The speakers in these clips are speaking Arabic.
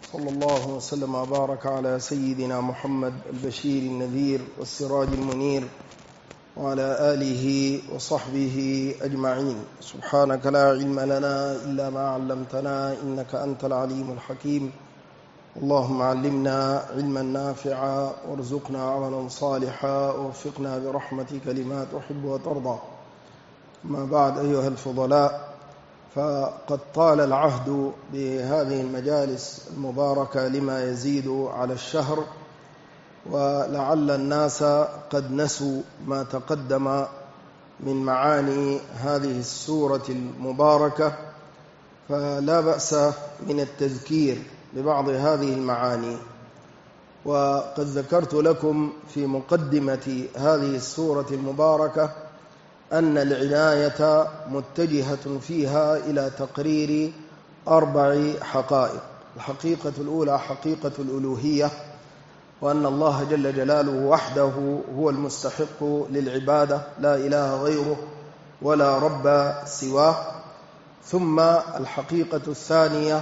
صلى الله وسلم وبارك على سيدنا محمد البشير النذير والسراج المنير وعلى آله وصحبه أجمعين. سبحانك لا علم لنا إلا ما علمتنا إنك أنت العليم الحكيم. اللهم علمنا علما نافعا وارزقنا عملا صالحا ووفقنا برحمتك لما تحب وترضى. ما بعد أيها الفضلاء، فقد طال العهد بهذه المجالس المباركة لما يزيد على الشهر، ولعل الناس قد نسوا ما تقدم من معاني هذه السورة المباركة، فلا بأس من التذكير ببعض هذه المعاني. وقد ذكرت لكم في مقدمة هذه السورة المباركة أن العناية متجهة فيها إلى تقرير 4 حقائق. الحقيقة الأولى حقيقة الألوهية، وأن الله جل جلاله وحده هو المستحق للعبادة، لا إله غيره ولا رب سواه. ثم الحقيقة الثانية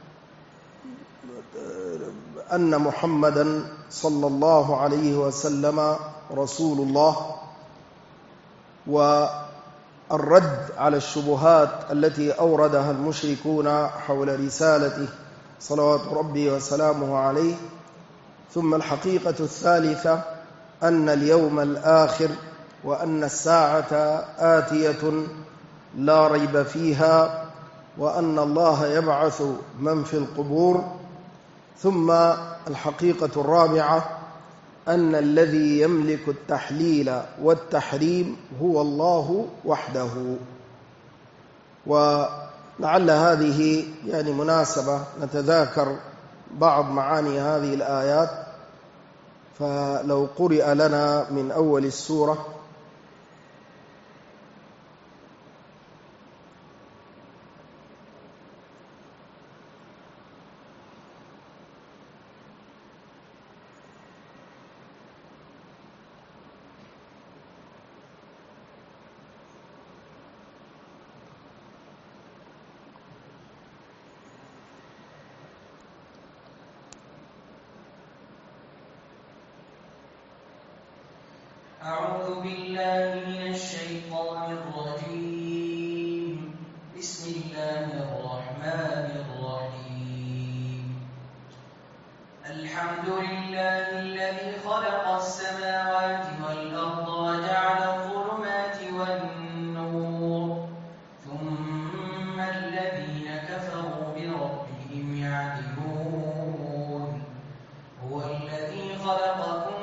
أن محمدا صلى الله عليه وسلم رسول الله، والرد على الشبهات التي أوردها المشركون حول رسالته صلوات ربي وسلامه عليه. ثم الحقيقة الثالثة أن اليوم الآخر وأن الساعة آتية لا ريب فيها، وأن الله يبعث من في القبور. ثم الحقيقة الرابعة أن الذي يملك التحليل والتحريم هو الله وحده. ولعل هذه مناسبة نتذاكر بعض معاني هذه الآيات، فلو قرئ لنا من أول السورة. أعوذ بالله من الشيطان الرجيم. بسم الله الرحمن الرحيم. الحمد لله الذي خلق السماوات والأرض وجعل الظلمات والنور، ثم الذين كفروا بربهم يعدلون. هو الذي خلقكم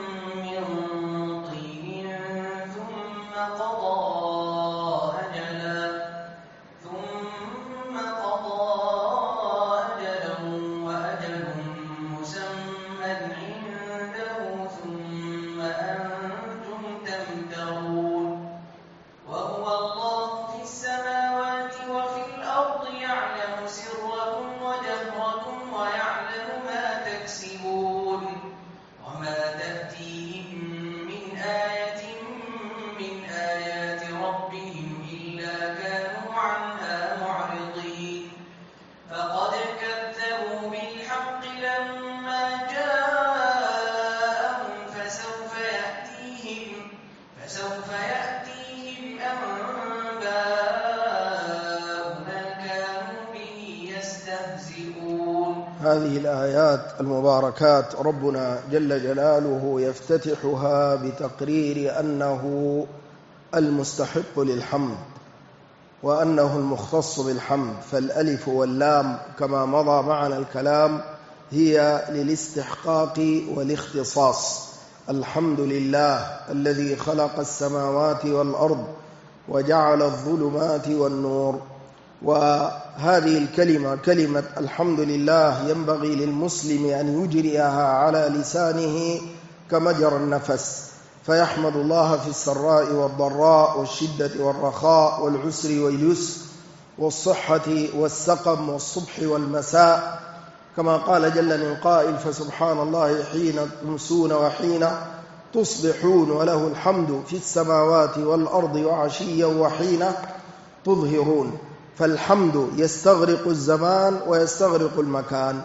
هذه الآيات المباركات ربنا جل جلاله يفتتحها بتقرير أنه المستحق للحمد، وأنه المختص بالحمد. فالألف واللام كما مضى معنا الكلام هي للاستحقاق والاختصاص. الحمد لله الذي خلق السماوات والأرض وجعل الظلمات والنور. وهذه الكلمة كلمة الحمد لله ينبغي للمسلم أن يجريها على لسانه كمجرى النفس، فيحمد الله في السراء والضراء والشدة والرخاء والعسر واليسر والصحة والسقم والصبح والمساء، كما قال جل من قائل: فسبحان الله حين تمسون وحين تصبحون وله الحمد في السماوات والأرض وعشيا وحين تظهرون. فالحمد يستغرق الزمان ويستغرق المكان.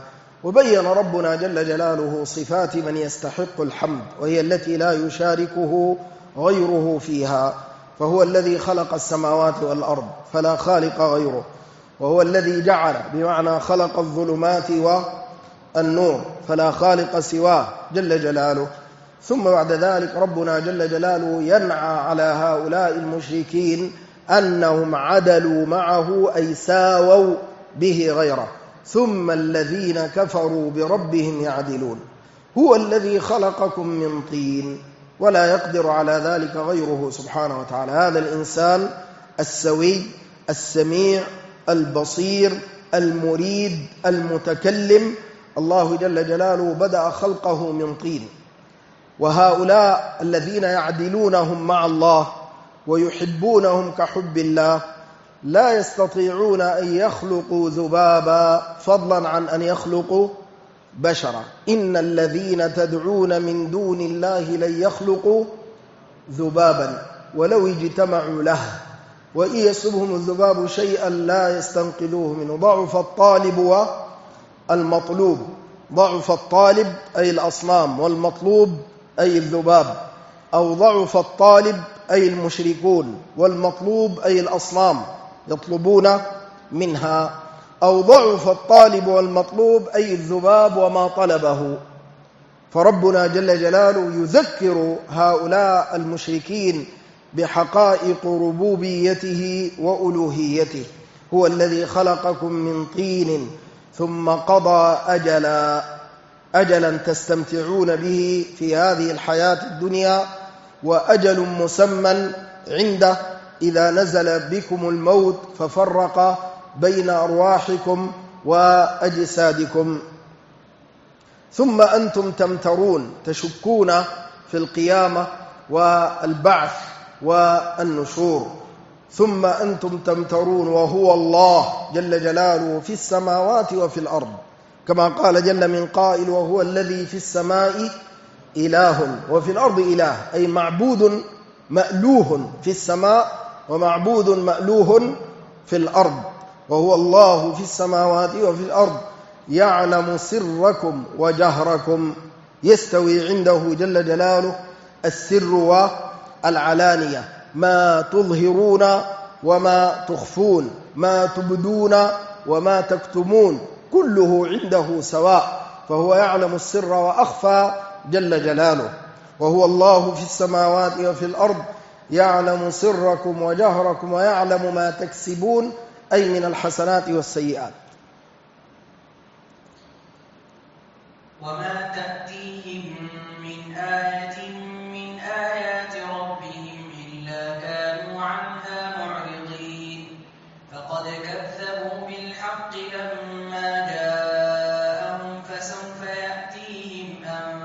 وبين ربنا جل جلاله صفات من يستحق الحمد، وهي التي لا يشاركه غيره فيها، فهو الذي خلق السماوات والأرض فلا خالق غيره، وهو الذي جعل بمعنى خلق الظلمات والنور فلا خالق سواه جل جلاله. ثم بعد ذلك ربنا جل جلاله ينعى على هؤلاء المشركين أنهم عدلوا معه أي ساووا به غيره. ثم الذين كفروا بربهم يعدلون. هو الذي خلقكم من طين ولا يقدر على ذلك غيره سبحانه وتعالى. هذا الإنسان السوي السميع البصير المريد المتكلم، الله جل جلاله بدأ خلقه من طين. وهؤلاء الذين يعدلونهم مع الله ويحبونهم كحب الله لا يستطيعون أن يخلقوا ذبابا فضلا عن أن يخلقوا بشرا. إن الذين تدعون من دون الله لن يخلقوا ذبابا ولو اجتمعوا له وإن يسلبهم الذباب شيئا لا يستنقذوه منه. ضعف الطالب والمطلوب. ضعف الطالب أي الأصنام، والمطلوب أي الذباب. أو ضعف الطالب أي المشركون، والمطلوب أي الأصنام يطلبون منها. أو ضعف الطالب والمطلوب أي الذباب وما طلبه. فربنا جل جلاله يذكر هؤلاء المشركين بحقائق ربوبيته وألوهيته. هو الذي خلقكم من طين ثم قضى أجلا تستمتعون به في هذه الحياة الدنيا، وأجل مسمى عنده إذا نزل بكم الموت ففرق بين أرواحكم وأجسادكم. ثم أنتم تمترون تشكون في القيامة والبعث والنشور. ثم أنتم تمترون وهو الله جل جلاله في السماوات وفي الأرض، كما قال جل من قائل وهو الذي في السماء إله وفي الأرض إله، أي معبود مألوه في السماء ومعبود مألوه في الأرض. وهو الله في السماوات وفي الأرض يعلم سركم وجهركم. يستوي عنده جل جلاله السر والعلانية، ما تظهرون وما تخفون، ما تبدون وما تكتمون، كله عنده سواء، فهو يعلم السر وأخفى جل جلاله. وهو الله في السماوات وفي الأرض يعلم سركم وجهركم ويعلم ما تكسبون، أي من الحسنات والسيئات. وما تأتيهم من آية من آيات ربهم إلا كانوا عنها معرضين. فقد كذبوا بالحق لما جاءهم فسوف يأتيهم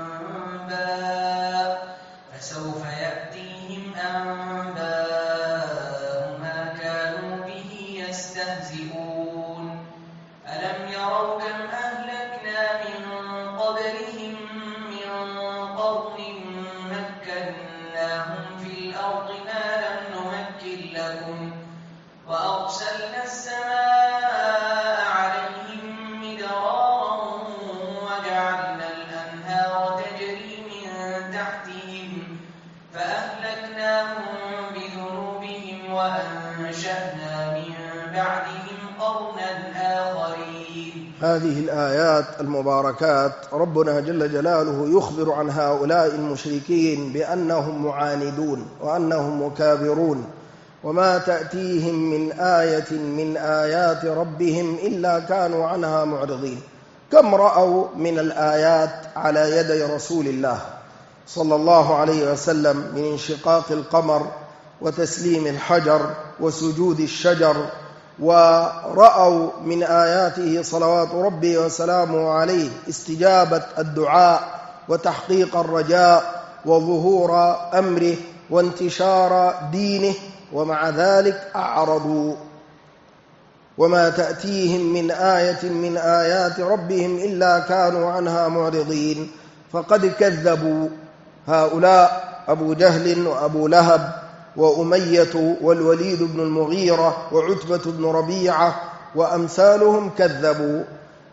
أنباء ما كانوا به يستهزئون. ألم يروا كم أهلكنا من قبلهم من قرن مكناهم في الأرض ما لم نمكن لكم وأرسلنا السماء عليهم مدرارا وجعلنا الأنهار تجري من تحتهم فأهلكناهم بذنوبهم وأنشأنا من بعدهم قرنا آخرين. هذه الآيات المباركات ربنا جل جلاله يخبر عن هؤلاء المشركين بأنهم معاندون وأنهم مكابرون. وما تأتيهم من آية من آيات ربهم إلا كانوا عنها معرضين. كم رأوا من الآيات على يدي رسول الله صلى الله عليه وسلم من انشقاق القمر وتسليم الحجر وسجود الشجر، ورأوا من آياته صلوات ربي وسلامه عليه استجابة الدعاء وتحقيق الرجاء وظهور أمره وانتشار دينه، ومع ذلك أعرضوا. وما تأتيهم من آية من آيات ربهم إلا كانوا عنها معرضين. فقد كذبوا هؤلاء أبو جهل وأبو لهب وأمية والوليد بن المغيرة وعتبة بن ربيعة وأمثالهم كذبوا.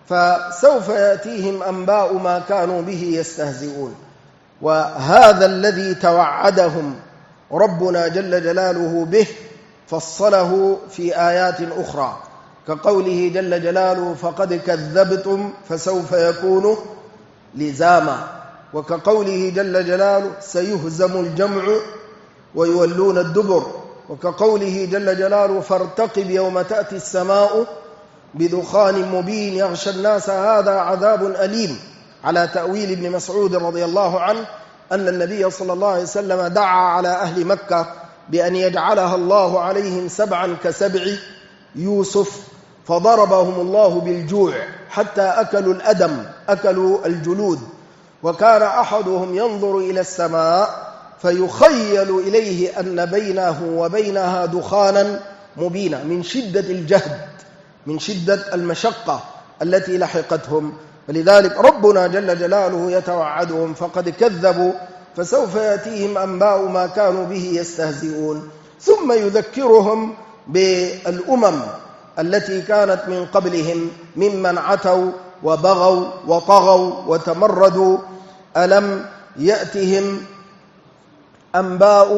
فسوف يأتيهم أنباء ما كانوا به يستهزئون. وهذا الذي توعدهم ربنا جل جلاله به فصله في آيات أخرى، كقوله جل جلاله فقد كذبتم فسوف يكون لزاما، وكقوله جل جلاله سيهزم الجمع ويولون الدبر، وكقوله جل جلاله فارتقب يوم تأتي السماء بدخان مبين يغشى الناس هذا عذاب أليم، على تأويل ابن مسعود رضي الله عنه أن النبي صلى الله عليه وسلم دعا على أهل مكة بأن يجعلها الله عليهم 7 كسبع يوسف، فضربهم الله بالجوع حتى أكلوا الأدم، أكلوا الجلود، وكان أحدهم ينظر إلى السماء فيخيل إليه أن بينه وبينها دخانا مبينا من شدة الجهد، من شدة المشقة التي لحقتهم. ولذلك ربنا جل جلاله يتوعدهم فقد كذبوا فسوف يأتيهم أنباء ما كانوا به يستهزئون، ثم يذكرهم بالأمم التي كانت من قبلهم ممن عتوا وبغوا وطغوا وتمردوا. ألم يأتهم أنباء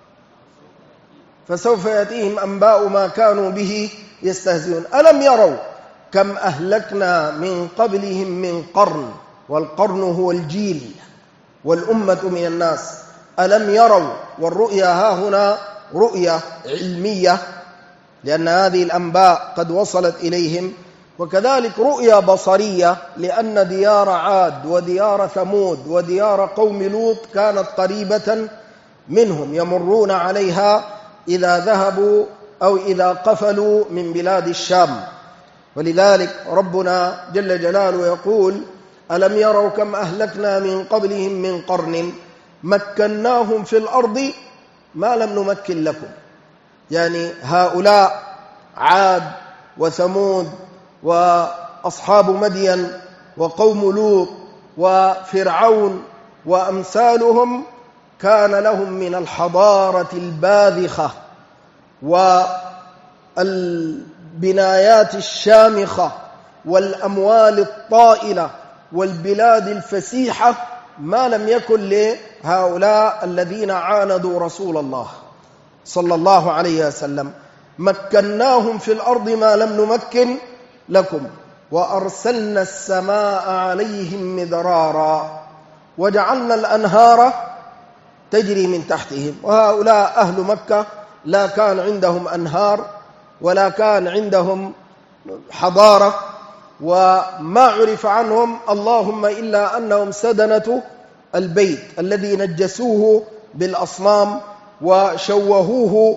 فسوف يأتيهم أنباء ما كانوا به يستهزئون. ألم يروا كم أهلكنا من قبلهم من قرن، والقرن هو الجيل والأمة من الناس. ألم يروا، والرؤيا ها هنا رؤيا علمية لأن هذه الأنباء قد وصلت إليهم، وكذلك رؤيا بصرية لأن ديار عاد وديار ثمود وديار قوم لوط كانت قريبة منهم يمرون عليها إذا ذهبوا أو إذا قفلوا من بلاد الشام. ولذلك ربنا جل جلاله يقول ألم يروا كم أهلكنا من قبلهم من قرن مكناهم في الأرض ما لم نمكن لكم، يعني هؤلاء عاد وثمود وأصحاب مدين وقوم لوط وفرعون وأمثالهم كان لهم من الحضارة الباذخة والبنايات الشامخة والأموال الطائلة والبلاد الفسيحة ما لم يكن لهؤلاء الذين عاندوا رسول الله صلى الله عليه وسلم. مكناهم في الأرض ما لم نمكن لكم وأرسلنا السماء عليهم مدرارا وجعلنا الأنهار تجري من تحتهم. وهؤلاء أهل مكة لا كان عندهم أنهار ولا كان عندهم حضارة، وما عرف عنهم اللهم إلا أنهم سدنة البيت الذي نجسوه بالأصنام وشوهوه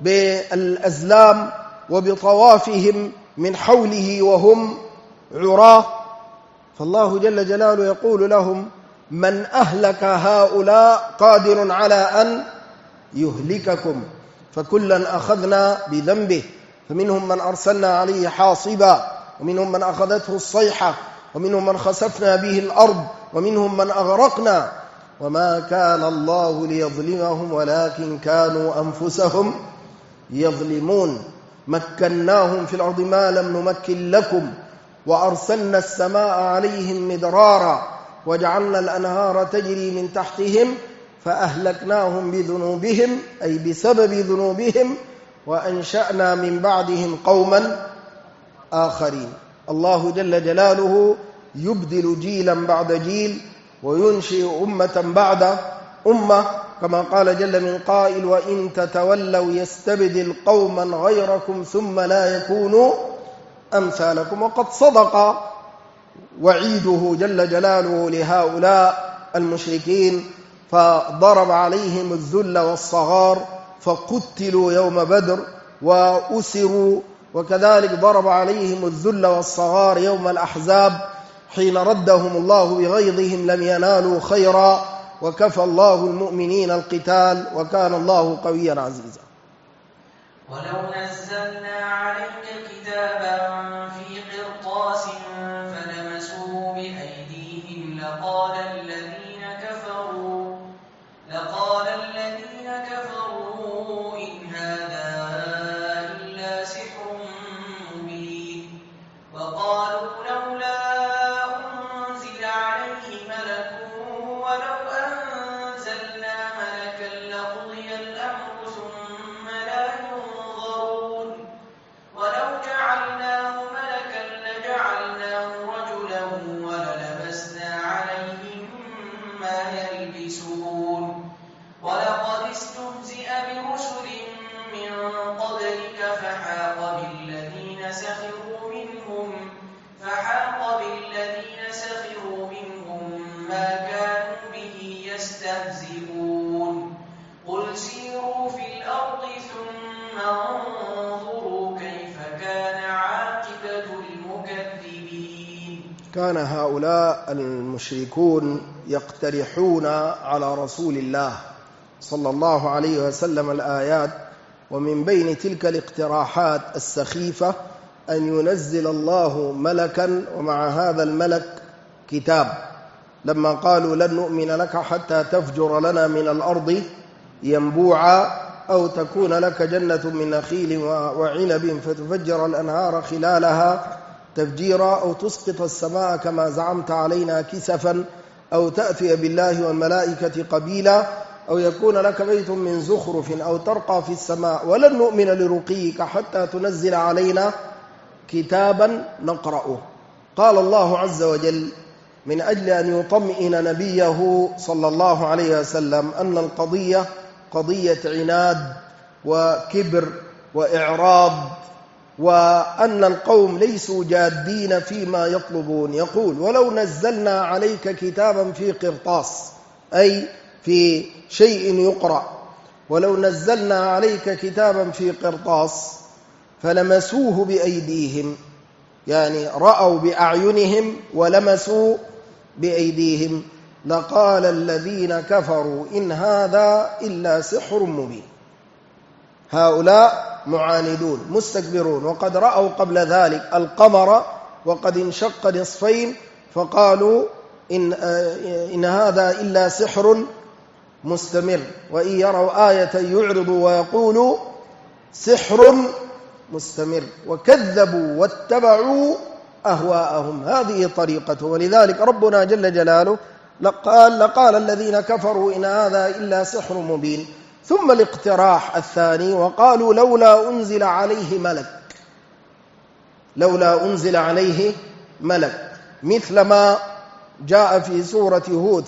بالأزلام وبطوافهم من حوله وهم عراه. فالله جل جلاله يقول لهم من أهلك هؤلاء قادر على أن يهلككم فكلا أخذنا بذنبه، فمنهم من أرسلنا عليه حاصبا ومنهم من أخذته الصيحة ومنهم من خسفنا به الأرض ومنهم من أغرقنا وما كان الله ليظلمهم ولكن كانوا أنفسهم يظلمون. مكناهم في الأرض ما لم نمكن لكم وأرسلنا السماء عليهم مدرارا وجعلنا الأنهار تجري من تحتهم فأهلكناهم بذنوبهم أي بسبب ذنوبهم وأنشأنا من بعدهم قوما آخرين. الله جل جلاله يبدل جيلا بعد جيل وينشئ أمة بعد أمة، كما قال جل من قائل وإن تتولوا يستبدل قوما غيركم ثم لا يكونوا أمثالكم. وقد صدق وعيده جل جلاله لهؤلاء المشركين فضرب عليهم الذل والصغار فقتلوا يوم بدر وأسروا، وكذلك ضرب عليهم الذل والصغار يوم الأحزاب حين ردهم الله بغيظهم لم ينالوا خيرا وكفى الله المؤمنين القتال وكان الله قويا عزيزا. ولو نزلنا عليك كتابا في قرطاس فلمسوه بأيديهم لقال الذين كفروا إن هذا إلا سحر مبين وقالوا لولا كان هؤلاء المشركون يقترحون على رسول الله صلى الله عليه وسلم الآيات، ومن بين تلك الاقتراحات السخيفة أن ينزل الله ملكا ومع هذا الملك كتاب، لما قالوا لن نؤمن لك حتى تفجر لنا من الأرض ينبوعا أو تكون لك جنة من نخيل وعنب فتفجر الأنهار خلالها تفجيرا أو تسقط السماء كما زعمت علينا كسفا أو تأتي بالله والملائكة قبيلا أو يكون لك بيت من زخرف أو ترقى في السماء ولن نؤمن لرقيك حتى تنزل علينا كتابا نقرأه. قال الله عز وجل من أجل أن يطمئن نبيه صلى الله عليه وسلم أن القضية قضية عناد وكبر وإعراض، وأن القوم ليسوا جادين فيما يطلبون، يقول ولو نزلنا عليك كتابا في قرطاس أي في شيء يقرأ، ولو نزلنا عليك كتابا في قرطاس فلمسوه بأيديهم، يعني رأوا بأعينهم ولمسوا بأيديهم، لقال الذين كفروا إن هذا إلا سحر مبين. هؤلاء معاندون مستكبرون، وقد رأوا قبل ذلك القمر وقد انشق نصفين فقالوا إن هذا إلا سحر مستمر، وإن يروا آية يعرضوا ويقولوا سحر مستمر، وكذبوا واتبعوا أهواءهم. هذه طريقته. ولذلك ربنا جل جلاله لقال الذين كفروا إن هذا إلا سحر مبين. ثم الاقتراح الثاني وقالوا لولا أنزل عليه ملك، لولا أنزل عليه ملك، مثل ما جاء في سورة هود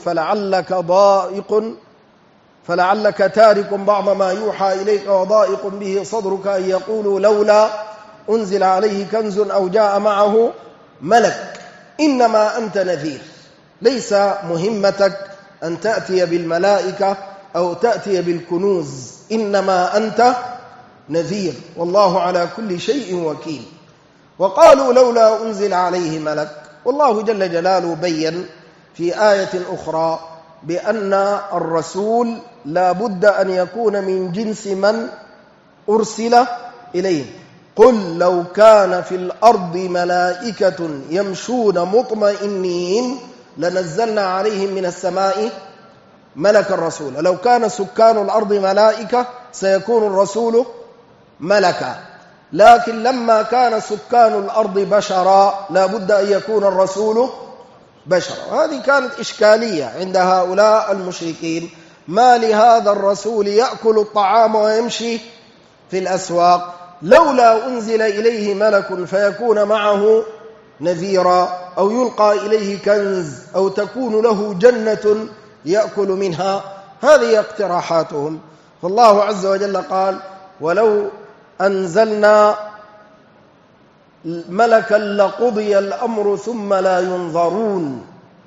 فلعلك تارك بعض ما يوحى إليك وضائق به صدرك أن يقولوا لولا أنزل عليه كنز أو جاء معه ملك. إنما أنت نذير، ليس مهمتك أن تأتي بالملائكة أو تأتي بالكنوز، إنما أنت نذير والله على كل شيء وكيل. وقالوا لولا أنزل عليه ملك، والله جل جلاله بين في آية أخرى بأن الرسول لا بد أن يكون من جنس من أرسل إليه. قل لو كان في الأرض ملائكة يمشون مطمئنين لنزلنا عليهم من السماء ملك الرسول. لو كان سكان الأرض ملائكة سيكون الرسول ملكا، لكن لما كان سكان الأرض بشرا لا بد أن يكون الرسول بشرا. هذه كانت إشكالية عند هؤلاء المشركين، ما لهذا الرسول يأكل الطعام ويمشي في الأسواق، لولا أنزل إليه ملك فيكون معه نذيرا أو يلقى إليه كنز أو تكون له جنة يأكل منها. هذه اقتراحاتهم. فالله عز وجل قال ولو أنزلنا ملكا لقضي الأمر ثم لا ينظرون.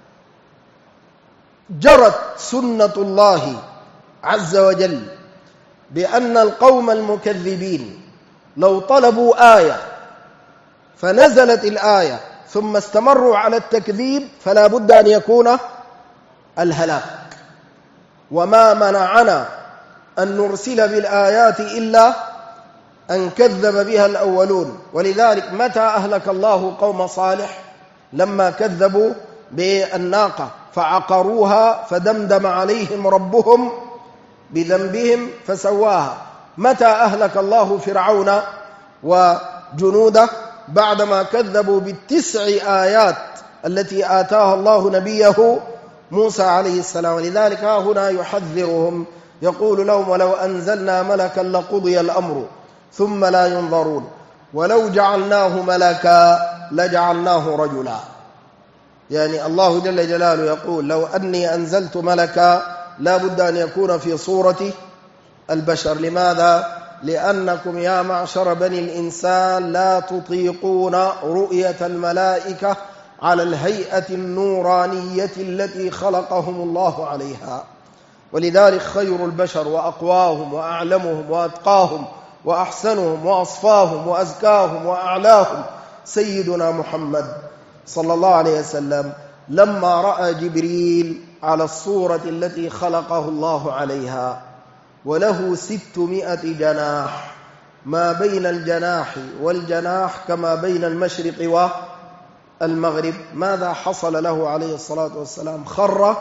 جرت سنة الله عز وجل بأن القوم المكذبين لو طلبوا آية فنزلت الآية ثم استمروا على التكذيب فلا بد أن يكون الهلاك. وما منعنا أن نرسل بالآيات إلا أن كذب بها الأولون. ولذلك متى أهلك الله قوم صالح؟ لما كذبوا بالناقة فعقروها فدمدم عليهم ربهم بذنبهم فسواها. متى أهلك الله فرعون وجنوده؟ بعدما كذبوا بالتسع آيات التي آتاها الله نبيه موسى عليه السلام. ولذلك هنا يحذرهم يقول لهم ولو أنزلنا ملكا لقضي الأمر ثم لا ينظرون ولو جعلناه ملكا لجعلناه رجلا. يعني الله جل جلاله يقول لو أني أنزلت ملكا لا بد أن يكون في صورة البشر. لماذا؟ لأنكم يا معشر بني الإنسان لا تطيقون رؤية الملائكة على الهيئة النورانية التي خلقهم الله عليها. ولذلك خير البشر وأقواهم وأعلمهم وأتقاهم وأحسنهم وأصفاهم وأزكاهم وأعلاهم سيدنا محمد صلى الله عليه وسلم لما رأى جبريل على الصورة التي خلقه الله عليها وله 600 جناح، ما بين الجناح والجناح كما بين المشرق والمغرب، ماذا حصل له عليه الصلاة والسلام؟ خر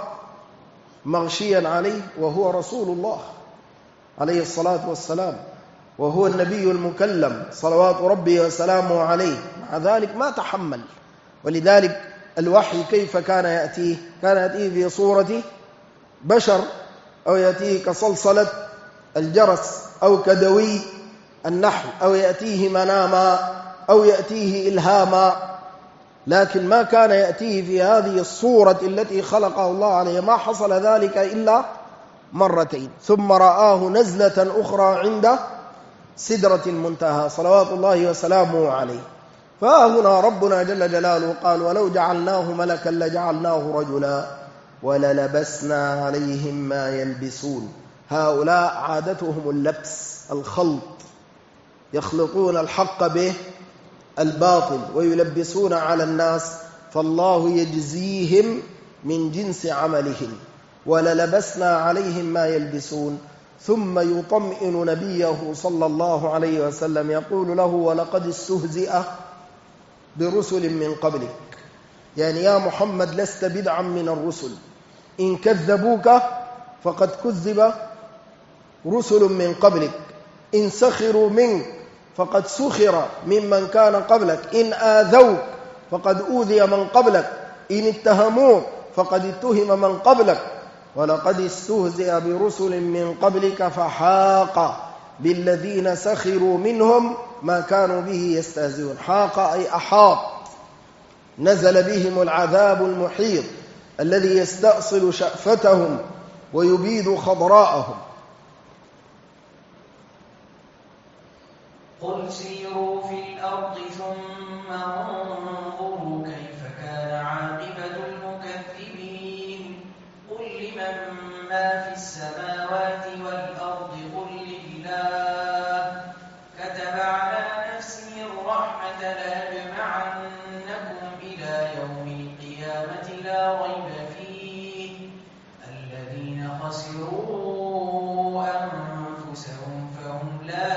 مغشيا عليه وهو رسول الله عليه الصلاة والسلام، وهو النبي المكلم صلوات ربي وسلامه عليه، مع ذلك ما تحمل. ولذلك الوحي كيف كان يأتيه؟ كان يأتيه في صورة بشر، أو يأتيه كصلصلة الجرس، أو كدوي النحل، أو يأتيه مناما، أو يأتيه إلهاما، لكن ما كان يأتيه في هذه الصورة التي خلقه الله عليها. ما حصل ذلك إلا مرتين، ثم رآه نزلة أخرى عند سدرة المنتهى صلوات الله وسلامه عليه. فهنا ربنا جل جلاله قال: ولو جعلناه ملكا لجعلناه رجلا وللبسنا عليهم ما يلبسون. هؤلاء عادتهم اللبس، الخلط، يخلطون الحق به الباطل ويلبسون على الناس، فالله يجزيهم من جنس عملهم. وللبسنا عليهم ما يلبسون. ثم يطمئن نبيه صلى الله عليه وسلم يقول له: ولقد استهزئ برسل من قبلك، يعني يا محمد لست بدعا من الرسل، إن كذبوك فقد كذب رسل من قبلك، إن سخروا منك فقد سخر ممن كان قبلك، إن آذوك فقد أوذي من قبلك، إن اتهموك فقد اتهم من قبلك. ولقد استهزئ برسل من قبلك فحاق بالذين سخروا منهم ما كانوا به يستهزئون. حاق أي أحاط، نزل بهم العذاب المحيط الذي يستأصل شأفتهم ويبيد خضراءهم. قل سيروا في الأرض ثم انظروا كيف كان عاقبة المكذبين. قل لمن ما في السماوات والأرض قل لله. كتب على نفسه الرحمة ليجمعنكم إلى يوم القيامة لا ريب فيه. الذين خسروا أنفسهم فهم لا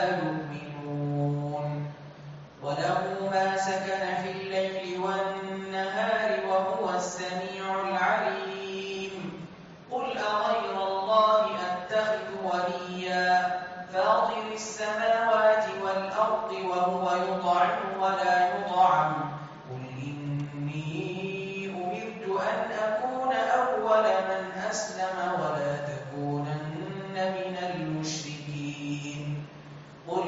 يؤمنون. وله ما سكن في الليل والنهار وهو السميع العليم. قل أغير الله أتخذ وليا فاطر السماوات والأرض وهو يطعم ولا يطعم. قل إني أمرت أن أكون أول من أسلم ولا تكونن من المشركين. قل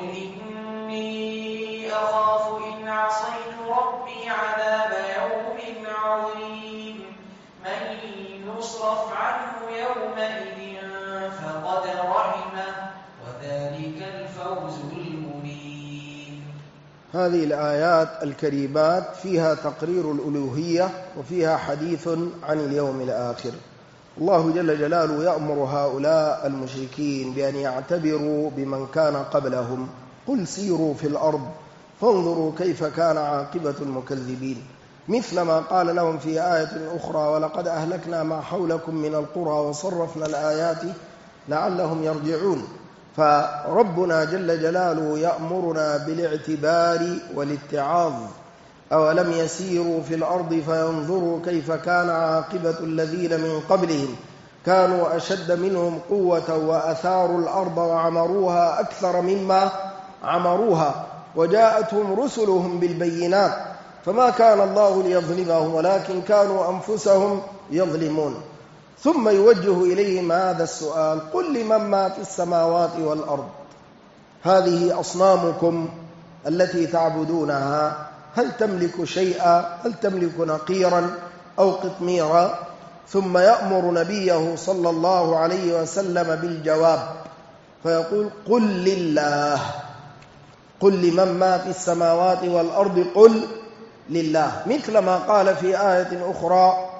إني أخاف إن عصيت ربي عذاب يوم عظيم. من يصرف عنه يومئذ فقد رحمه وذلك الفوز المبين. هذه الآيات الكريمات فيها تقرير الألوهية وفيها حديث عن اليوم الآخر. الله جل جلاله يأمر هؤلاء المشركين بأن يعتبروا بمن كان قبلهم. قل سيروا في الأرض فانظروا كيف كان عاقبة المكذبين، مثل ما قال لهم في آية أخرى: ولقد أهلكنا ما حولكم من القرى وصرفنا الآيات لعلهم يرجعون. فربنا جل جلاله يأمرنا بالاعتبار والاتعاظ. أولم يسيروا في الأرض فينظروا كيف كان عاقبة الذين من قبلهم كانوا أشد منهم قوة وأثاروا الأرض وعمروها أكثر مما عمروها وجاءتهم رسلهم بالبينات فما كان الله ليظلمهم ولكن كانوا أنفسهم يظلمون. ثم يوجه إليهم هذا السؤال: قل لمن ما في السماوات والأرض، هذه أصنامكم التي تعبدونها هل تملك شيئا؟ هل تملك نقيرا أو قطميرا؟ ثم يأمر نبيه صلى الله عليه وسلم بالجواب فيقول: قل لله. قل لمن ما في السماوات والأرض قل لله، مثل ما قال في آية أخرى: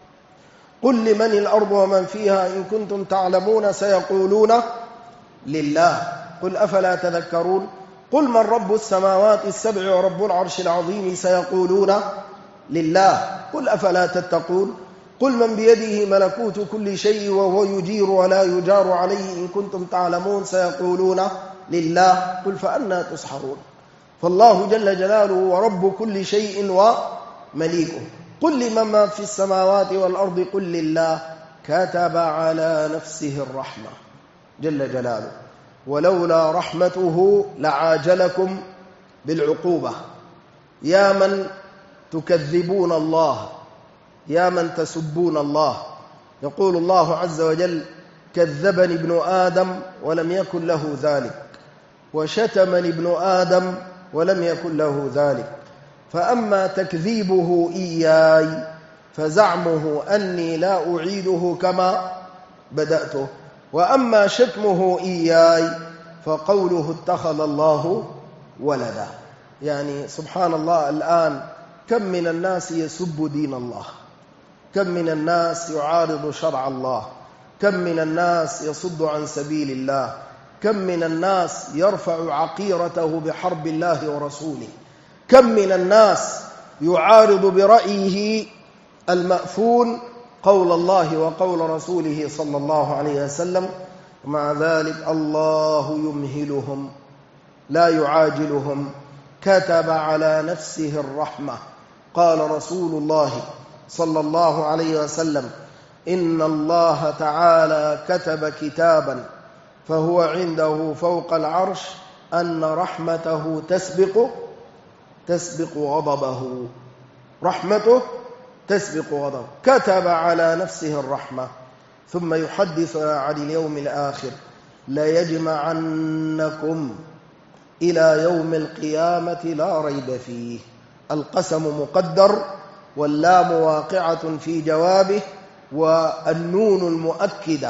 قل لمن الأرض ومن فيها إن كنتم تعلمون سيقولون لله قل أفلا تذكرون. قل من رب السماوات السبع ورب العرش العظيم سيقولون لله. قل أفلا تتقون؟ قل من بيده ملكوت كل شيء وهو يجير ولا يجار عليه إن كنتم تعلمون سيقولون لله. قل فأنى تسحرون؟ فالله جل جلاله ورب كل شيء ومليكه. قل لمن ما في السماوات والأرض قل لله كتب على نفسه الرحمة جل جلاله، ولولا رحمته لعاجلكم بالعقوبة. يا من تكذبون الله، يا من تسبون الله. يقول الله عز وجل: كذبني ابن آدم ولم يكن له ذلك، وشتمني ابن آدم ولم يكن له ذلك. فأما تكذيبه إياي فزعمه أني لا أعيده كما بدأته، وأما شتمه إياي فقوله اتخذ الله ولدا. يعني سبحان الله، الآن كم من الناس يسب دين الله، كم من الناس يعارض شرع الله، كم من الناس يصد عن سبيل الله، كم من الناس يرفع عقيرته بحرب الله ورسوله، كم من الناس يعارض برأيه المأفون قول الله وقول رسوله صلى الله عليه وسلم. ومع ذلك الله يمهلهم لا يعاجلهم، كتب على نفسه الرحمة. قال رسول الله صلى الله عليه وسلم: إن الله تعالى كتب كتابا فهو عنده فوق العرش أن رحمته تسبق غضبه، رحمته تسبق غضبه. كتب على نفسه الرحمة. ثم يحدثنا عن اليوم الآخر: ليجمعنكم إلى يوم القيامة لا ريب فيه. القسم مقدر واللام واقعة في جوابه والنون المؤكدة،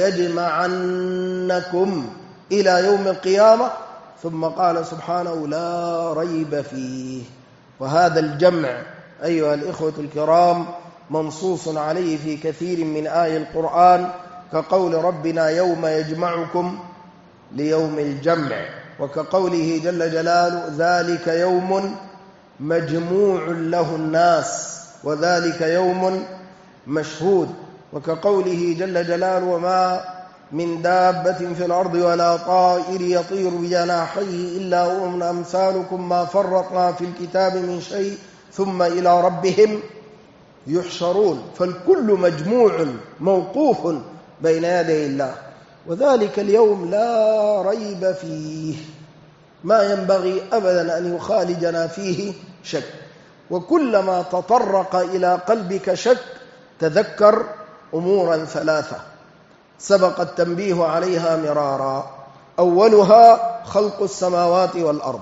ليجمعنكم إلى يوم القيامة. ثم قال سبحانه: لا ريب فيه. وهذا الجمع أيها الإخوة الكرام منصوص عليه في كثير من آي القرآن، كقول ربنا: يوم يجمعكم ليوم الجمع، وكقوله جل جلاله: ذلك يوم مجموع له الناس وذلك يوم مشهود، وكقوله جل جلاله: وما من دابة في الأرض ولا طائر يطير بجناحيه إلا أمم أمثالكم ما فرطنا في الكتاب من شيء ثم إلى ربهم يحشرون. فالكل مجموع موقوف بين يدي الله، وذلك اليوم لا ريب فيه. ما ينبغي أبدا أن يخالجنا فيه شك، وكلما تطرق إلى قلبك شك تذكر أمورا ثلاثة سبق التنبيه عليها مرارا. أولها خلق السماوات والأرض.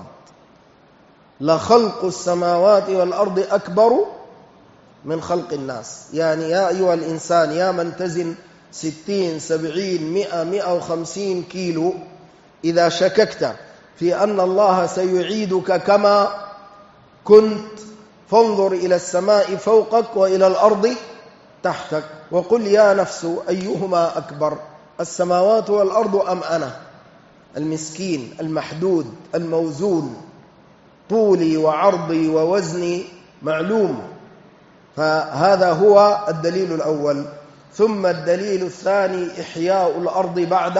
لخلق السماوات والأرض أكبر من خلق الناس. يعني يا أيها الإنسان، يا من تزن 60 70 100 150 كيلو، إذا شككت في أن الله سيعيدك كما كنت فانظر إلى السماء فوقك وإلى الأرض تحتك وقل يا نفس أيهما أكبر، السماوات والأرض أم أنا؟ المسكين المحدود الموزون، طولي وعرضي ووزني معلوم. فهذا هو الدليل الأول. ثم الدليل الثاني إحياء الأرض بعد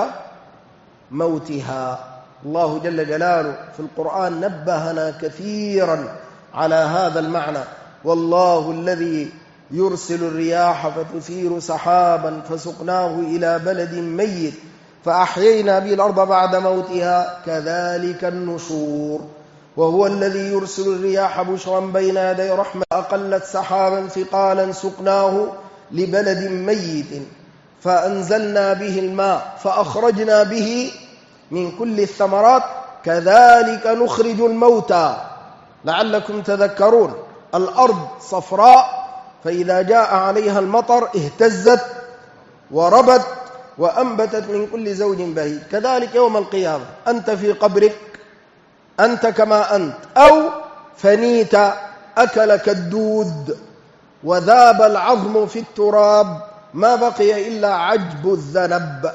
موتها. الله جل جلاله في القرآن نبهنا كثيرا على هذا المعنى: والله الذي يرسل الرياح فتثير سحابا فسقناه إلى بلد ميت فأحيينا به الأرض بعد موتها كذلك النشور. وهو الذي يرسل الرياح بشرا بين يدي رحمة أقلت سحابا ثقالا سقناه لبلد ميت فأنزلنا به الماء فأخرجنا به من كل الثمرات كذلك نخرج الموتى لعلكم تذكرون. الأرض صفراء، فإذا جاء عليها المطر اهتزت وربت وأنبتت من كل زوج بهيج. كذلك يوم القيامة أنت في قبرك، أنت كما أنت، أو فنيت أكلك الدود وذاب العظم في التراب، ما بقي إلا عجب الذنب.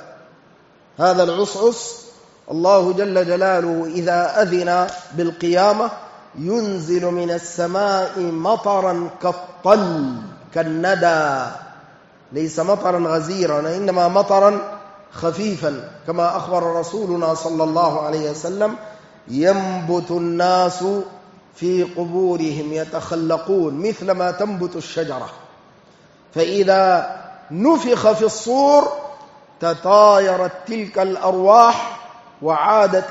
هذا العصعص الله جل جلاله إذا أذن بالقيامة ينزل من السماء مطرا كالطل كالندى، ليس مطرا غزيرا إنما مطرا خفيفا، كما أخبر رسولنا صلى الله عليه وسلم: ينبت الناس في قبورهم يتخلقون مثل ما تنبت الشجرة، فإذا نفخ في الصور تطايرت تلك الأرواح وعادت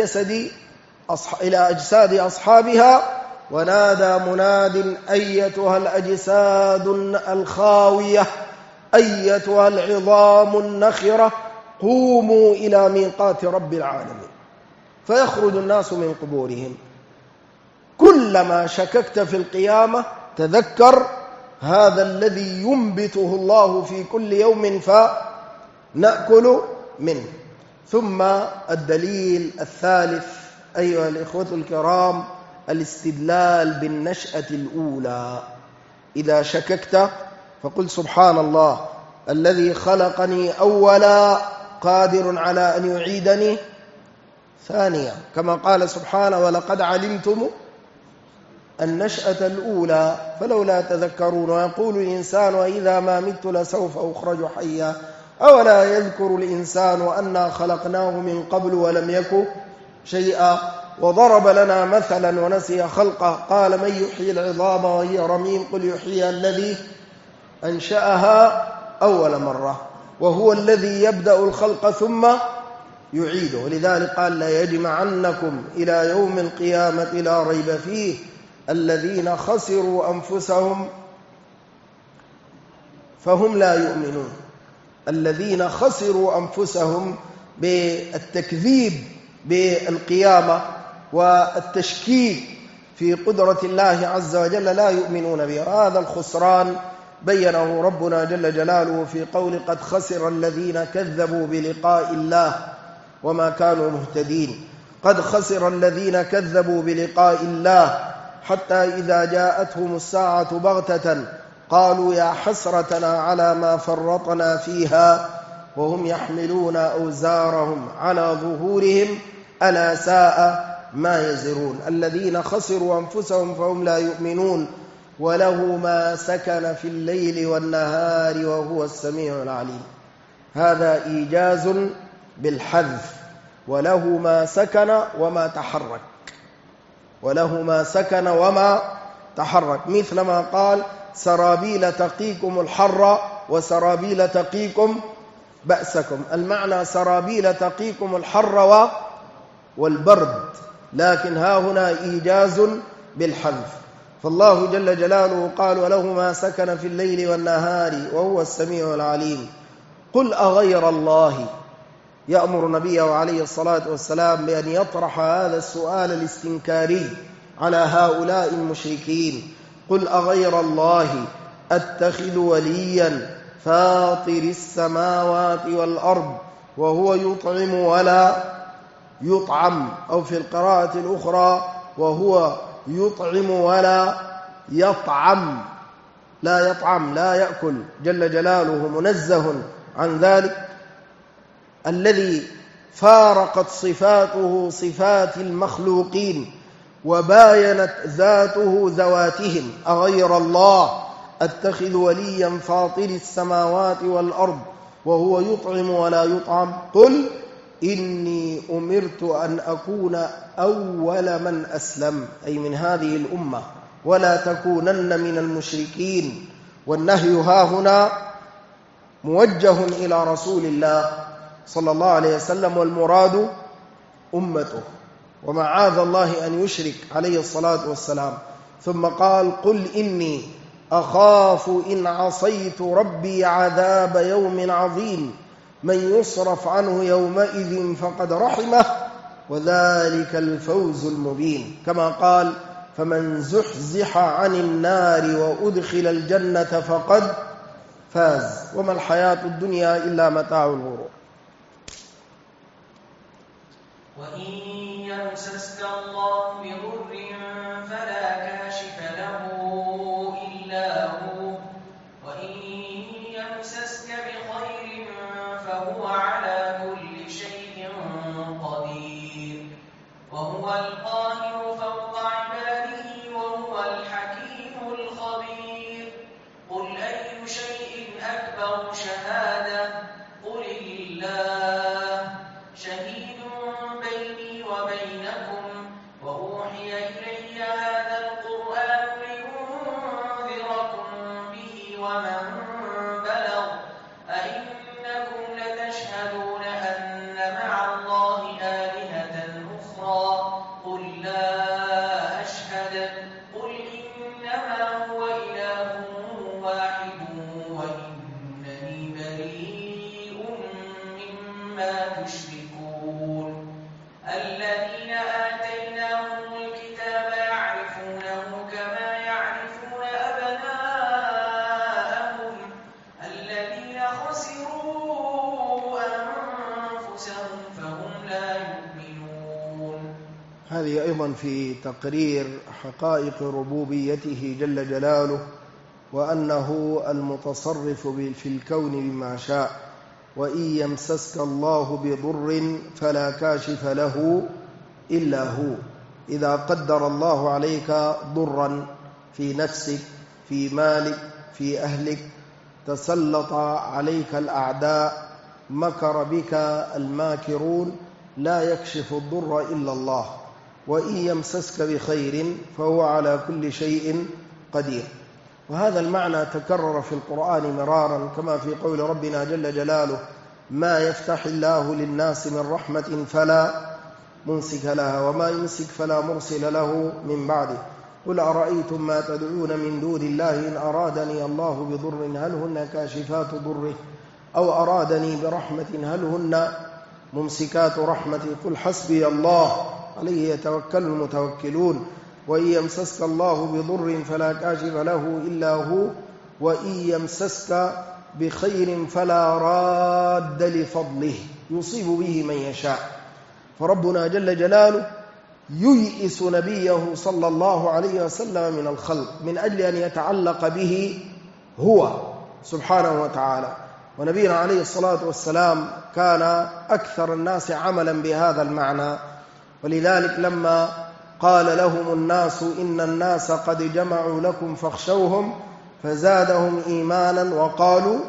إلى أجساد أصحابها، ونادى مناد: أيتها الأجساد الخاوية، أيتها العظام النخرة، قوموا إلى ميقات رب العالمين. فيخرج الناس من قبورهم. كلما شككت في القيامة تذكر هذا الذي ينبته الله في كل يوم فنأكل منه. ثم الدليل الثالث أيها الإخوة الكرام الاستدلال بالنشأة الأولى. إذا شككت فقل: سبحان الله الذي خلقني أولا قادر على أن يعيدني ثانيا، كما قال سبحانه: ولقد علمتم النشأة الأولى فلولا تذكرون. ويقول الإنسان: وإذا ما مت لسوف أخرج حيا. أولا يذكر الإنسان أنا خلقناه من قبل ولم يك شيئا. وضرب لنا مثلا ونسي خلقه، قال: من يحيي العظام وهي رميم؟ قل يحييها الذي أنشأها أول مرة، وهو الذي يبدأ الخلق ثم يعيده. ولذلك قال: لا يجمعنكم إلى يوم القيامة لا ريب فيه الذين خسروا أنفسهم فهم لا يؤمنون. الذين خسروا أنفسهم بالتكذيب بالقيامة والتشكيك في قدرة الله عز وجل لا يؤمنون بها. هذا الخسران بينه ربنا جل جلاله في قول: قد خسر الذين كذبوا بلقاء الله وما كانوا مهتدين. قد خسر الذين كذبوا بلقاء الله حتى إذا جاءتهم الساعة بغتة قالوا يا حسرتنا على ما فرطنا فيها وهم يحملون أوزارهم على ظهورهم ألا ساء ما يزرون. الذين خسروا أنفسهم فهم لا يؤمنون. وله ما سكن في الليل والنهار وهو السميع العليم. هذا إيجاز بالحذف. وله ما سكن وما تحرك، وله ما سكن وما تحرك، مثل ما قال: سرابيل تقيكم الحر وسرابيل تقيكم بأسكم. المعنى سرابيل تقيكم الحر والبرد، لكن ها هنا إيجاز بالحذف. فالله جل جلاله قال: وله ما سكن في الليل والنهار وهو السميع العليم. قل أغير الله، يأمر نبيه عليه الصلاة والسلام بأن يطرح هذا السؤال الاستنكاري على هؤلاء المشركين. قل أغير الله أتخذ وليا فاطر السماوات والأرض وهو يطعم ولا يطعم، أو في القراءة الأخرى وهو يطعم ولا يطعم، لا يطعم لا يأكل، جل جلاله منزه عن ذلك، الذي فارقت صفاته صفات المخلوقين وباينت ذاته ذواتهم. أغير الله أتخذ وليا فاطر السماوات والأرض وهو يطعم ولا يطعم. قل إني أمرت أن أكون أول من أسلم، أي من هذه الأمة، ولا تكونن من المشركين. والنهي ها هنا موجه إلى رسول الله صلى الله عليه وسلم، والمراد أمته، ومعاذ الله أن يشرك عليه الصلاة والسلام. ثم قال: قل إني أخاف إن عصيت ربي عذاب يوم عظيم من يصرف عنه يومئذ فقد رحمه وذلك الفوز المبين. كما قال: فمن زحزح عن النار وأدخل الجنة فقد فاز وما الحياة الدنيا إلا متاع الغرور. وإن يمسسك الله بضر فلا كاشف له إلا هو، وإن يمسسك بخير فهو على كل شيء قدير، وهو القاهر فوق عباده شيء أكبر شهادة قل الله شهيد بيني وبينكم وأوحي إلي هذا القرآن لأنذركم به ومن بلغ أئنكم لتشهدون أن مع الله آلهة أخرى قل لا أشهد قل إنما هو إله واحد وإنني بريء مما تشركون الذين آتيناهم الكتاب يعرفونه كما يعرفون أبناءهم الذين خسروا أنفسهم فهم لا يؤمنون. هذه أيضا في تقرير حقائق ربوبيته جل جلاله وأنه المتصرف في الكون بما شاء. وإن يمسسك الله بضر فلا كاشف له إلا هو. إذا قدر الله عليك ضرا في نفسك في مالك في أهلك تسلط عليك الأعداء مكر بك الماكرون لا يكشف الضر إلا الله. وإن يمسسك بخير فهو على كل شيء قدير. وهذا المعنى تكرر في القرآن مرارا كما في قول ربنا جل جلاله ما يفتح الله للناس من رحمة فلا ممسك لها وما يمسك فلا مرسل له من بعده قل أرأيتم ما تدعون من دون الله إن أرادني الله بضر هل هن كاشفات ضره أو أرادني برحمة هل هن ممسكات رحمته قل حسبي الله عليه يتوكل المتوكلون. وإن يمسسك الله بضر فلا كاشف له إلا هو وإن يمسسك بخير فلا راد لفضله يصيب به من يشاء. فربنا جل جلاله ييئس نبيه صلى الله عليه وسلم من الخلق من أجل أن يتعلق به هو سبحانه وتعالى. ونبينا عليه الصلاة والسلام كان أكثر الناس عملا بهذا المعنى. ولذلك لما قال لهم الناس إن الناس قد جمعوا لكم فاخشوهم فزادهم إيمانا وقالوا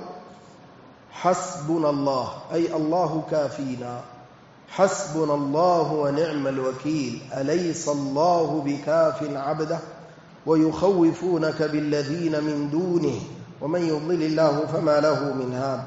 حسبنا الله أي الله كافينا حسبنا الله ونعم الوكيل أليس الله بكاف عبده ويخوفونك بالذين من دونه ومن يضلل الله فما له من هاد.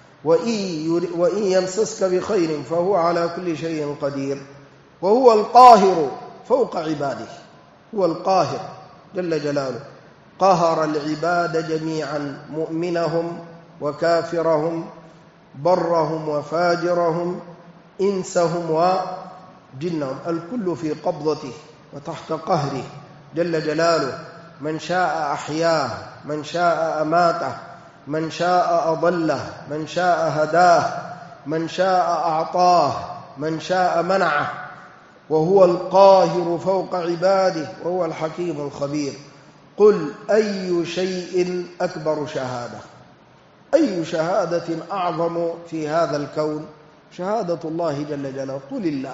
وإن يمسسك بخير فهو على كل شيء قدير وهو القاهر فوق عباده. هو القاهر جل جلاله قهر العباد جميعا مؤمنهم وكافرهم برهم وفاجرهم إنسهم وجنهم الكل في قبضته وتحت قهره جل جلاله. من شاء أحياه من شاء أماته من شاء أضله من شاء هداه من شاء أعطاه من شاء منعه وهو القاهر فوق عباده وهو الحكيم الخبير. قل أي شيء أكبر شهادة أي شهادة أعظم في هذا الكون شهادة الله جل جلاله. قل الله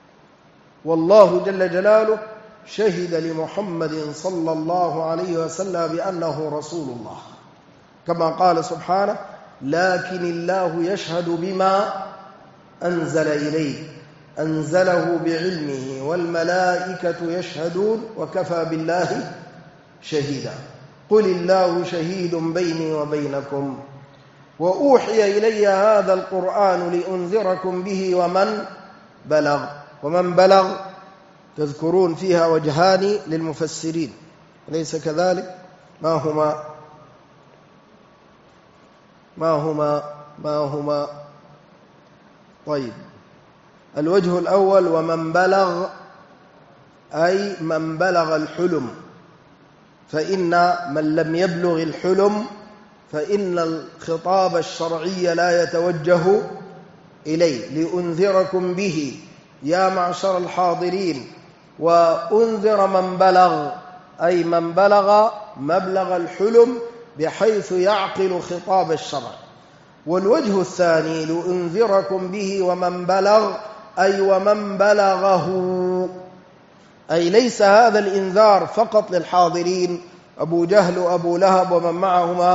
والله جل جلاله شهد لمحمد صلى الله عليه وسلم بأنه رسول الله كما قال سبحانه لكن الله يشهد بما أنزل إليه أنزله بعلمه والملائكة يشهدون وكفى بالله شهيدا. قل الله شهيد بيني وبينكم وأوحي إلي هذا القرآن لأنذركم به ومن بلغ. ومن بلغ تذكرون فيها وجهان للمفسرين أليس كذلك؟ ما هما طيب. الوجه الأول ومن بلغ أي من بلغ الحلم فإن من لم يبلغ الحلم فإن الخطاب الشرعي لا يتوجه إليه. لأنذركم به يا معشر الحاضرين وأنذر من بلغ أي من بلغ مبلغ الحلم بحيث يعقل خطاب الشرع. والوجه الثاني لأنذركم به ومن بلغ أي ومن بلغه أي ليس هذا الإنذار فقط للحاضرين أبو جهل وأبو لهب ومن معهما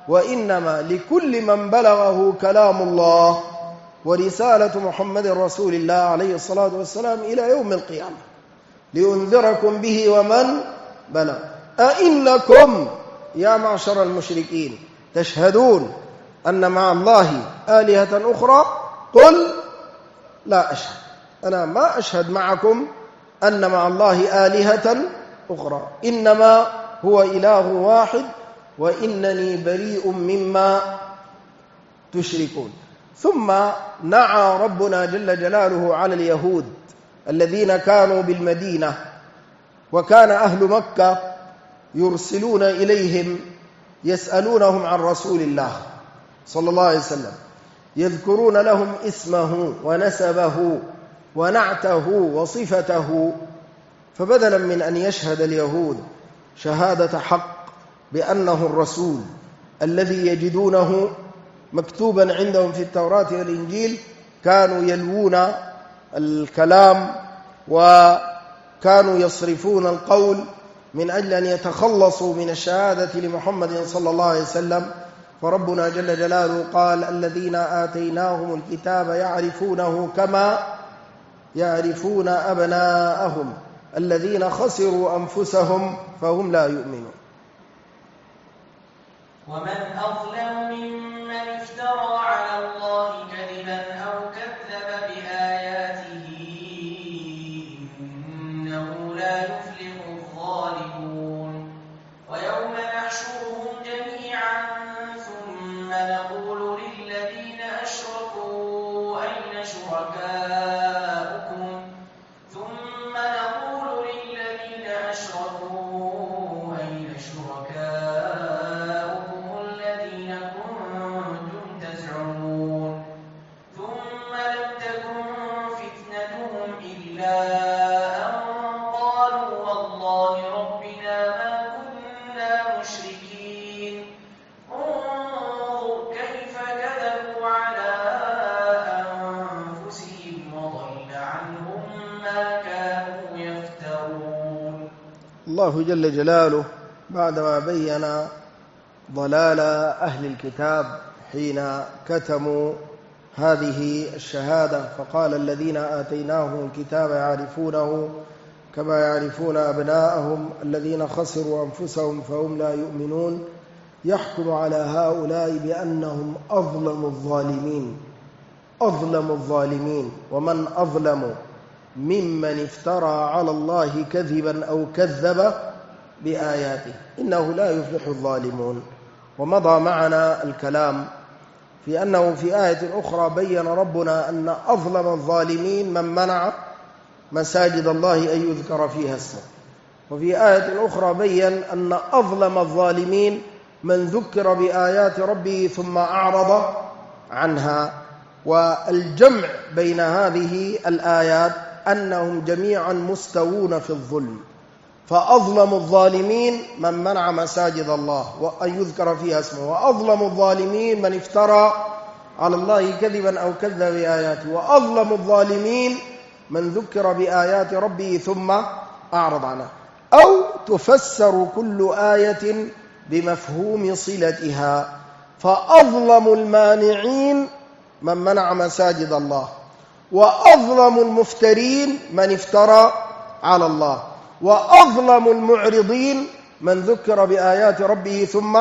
وإنما لكل من بلغه كلام الله ورسالة محمد رسول الله عليه الصلاة والسلام إلى يوم القيامة لينذركم به ومن بلغ. أئنكم يا معشر المشركين تشهدون أن مع الله آلهة أخرى؟ قل لا أشهد، أنا ما أشهد معكم أن مع الله آلهة أخرى، إنما هو إله واحد وإنني بريء مما تشركون. ثم نعى ربنا جل جلاله على اليهود الذين كانوا بالمدينة، وكان أهل مكة يرسلون إليهم يسألونهم عن رسول الله صلى الله عليه وسلم، يذكرون لهم اسمه ونسبه ونعته وصفته. فبدلا من أن يشهد اليهود شهادة حق بأنه الرسول الذي يجدونه مكتوبا عندهم في التوراة والإنجيل، كانوا يلوون الكلام وكانوا يصرفون القول من أجل أن يتخلصوا من الشهادة لمحمد صلى الله عليه وسلم. فربنا جل جلاله قال: الذين آتيناهم الكتاب يعرفونه كما يعرفون أبناءهم الذين خسروا أنفسهم فهم لا يؤمنون. ومن أظلم ممن افترى على الله كذبا أو كذب بآياته إنه لا يفلح الظالمون. ويوم نحشرهم جميعا ثم نقول للذين أشركوا أين شركاؤكم الذين كنتم تزعمون ثم لم تكن فتنتهم إلا أن قالوا والله ربنا ما كنا مشركين. انظر كيف كذبوا على أنفسهم وضل عنهم ما كانوا يفترون. الله جل جلاله بعدما بين ضلال أهل الكتاب حين كتموا هذه الشهادة فقال: الذين آتيناهم الكتاب يعرفونه كما يعرفون أبناءهم الذين خسروا أنفسهم فهم لا يؤمنون، يحكم على هؤلاء بأنهم أظلم الظالمين. ومن أظلم ممن افترى على الله كذبا أو كذب بآياته إنه لا يفلح الظالمون. ومضى معنا الكلام في أنه في آية أخرى بين ربنا أن أظلم الظالمين من منع مساجد الله أن يذكر فيها اسمه، وفي آية أخرى بين أن أظلم الظالمين من ذكر بآيات ربه ثم أعرض عنها. والجمع بين هذه الآيات أنهم جميعا مستوون في الظلم، فأظلم الظالمين من منع مساجد الله وأن يذكر فيها اسمه، وأظلم الظالمين من افترى على الله كذبا أو كذب بآياته، وأظلم الظالمين من ذكر بآيات ربه ثم أعرض عنها. أو تفسر كل آية بمفهوم صلتها، فأظلم المانعين من منع مساجد الله، وأظلم المفترين من افترى على الله، وأظلم المعرضين من ذكر بآيات ربه ثم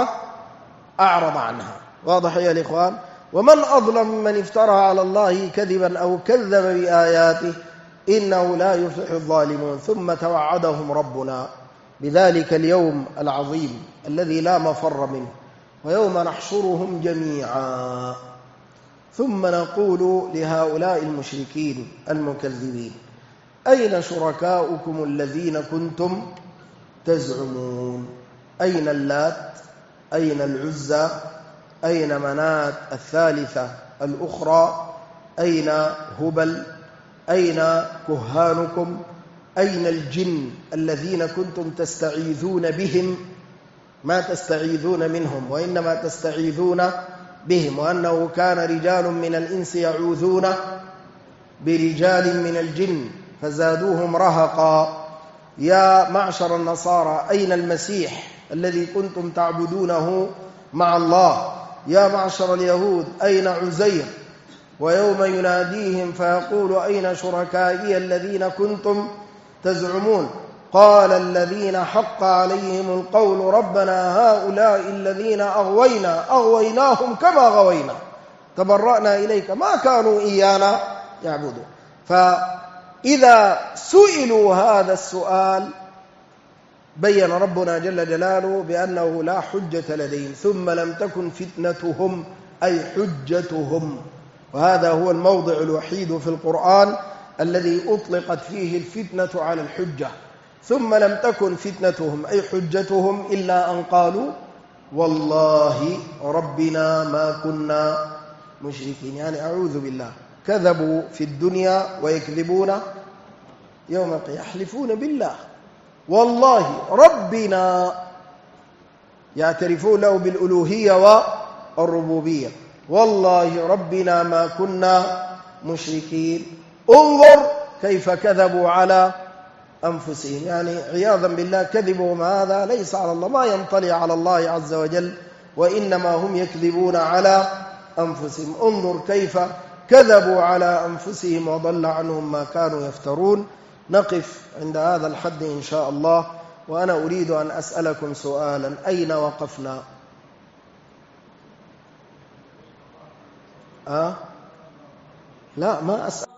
أعرض عنها. واضح يا الإخوان؟ ومن أظلم من افترى على الله كذبا أو كذب بآياته إنه لا يفلح الظالمون. ثم توعدهم ربنا بذلك اليوم العظيم الذي لا مفر منه: ويوم نحشرهم جميعا ثم نقول لهؤلاء المشركين المكذبين: أين شركاؤكم الذين كنتم تزعمون؟ أين اللات؟ أين العزى؟ أين منات الثالثة الأخرى؟ أين هبل؟ أين كهانكم؟ أين الجن الذين كنتم تستعيذون بهم؟ ما تستعيذون منهم وإنما تستعيذون بهم، وأنه كان رجال من الإنس يعوذون برجال من الجن فزادوهم رهقا. يا معشر النصارى أين المسيح الذي كنتم تعبدونه مع الله. يا معشر اليهود أين عزير؟ ويوم يناديهم فيقول أين شركائي الذين كنتم تزعمون؟ قال الذين حق عليهم القول ربنا هؤلاء الذين أغويناهم كما غوينا تبرأنا إليك ما كانوا إيانا يعبدون. فإذا سئلوا هذا السؤال بين ربنا جل جلاله بأنه لا حجة لديهم. ثم لم تكن فتنتهم أي حجتهم، وهذا هو الموضع الوحيد في القرآن الذي أطلقت فيه الفتنة على الحجة. ثم لم تكن فتنتهم أي حجتهم إلا أن قالوا والله ربنا ما كنا مشركين، يعني أعوذ بالله. كذبوا في الدنيا ويكذبون يوم القيامة، يحلفون بالله والله ربنا، يعترفون له بالألوهية والربوبية، والله ربنا ما كنا مشركين. انظر كيف كذبوا على أنفسهم، يعني عياذا بالله كذبهم هذا ليس على الله، ما ينطلي على الله عز وجل، وإنما هم يكذبون على أنفسهم. انظر كيف كذبوا على أنفسهم وضل عنهم ما كانوا يفترون. نقف عند هذا الحد إن شاء الله، وأنا أريد أن أسألكم سؤالا: أين وقفنا؟ لا ما أسأل